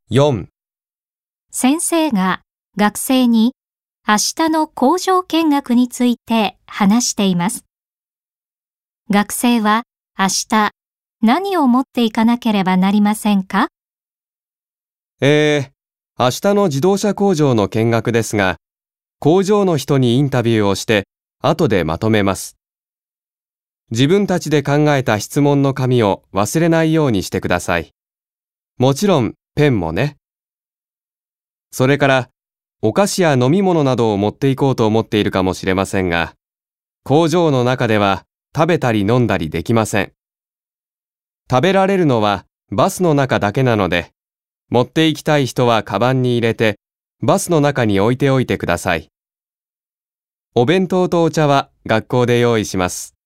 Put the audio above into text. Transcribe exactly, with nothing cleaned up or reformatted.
よん、 先生が学生に明日の工場見学について話しています。学生は明日何を持っていかなければなりませんか？ えー、明日の自動車工場の見学ですが、工場の人にインタビューをして後でまとめます。自分たちで考えた質問の紙を忘れないようにしてください。もちろんペンもね。それからお菓子や飲み物などを持っていこうと思っているかもしれませんが、工場の中では食べたり飲んだりできません。食べられるのはバスの中だけなので、持って行きたい人はカバンに入れて、バスの中に置いておいてください。お弁当とお茶は学校で用意します。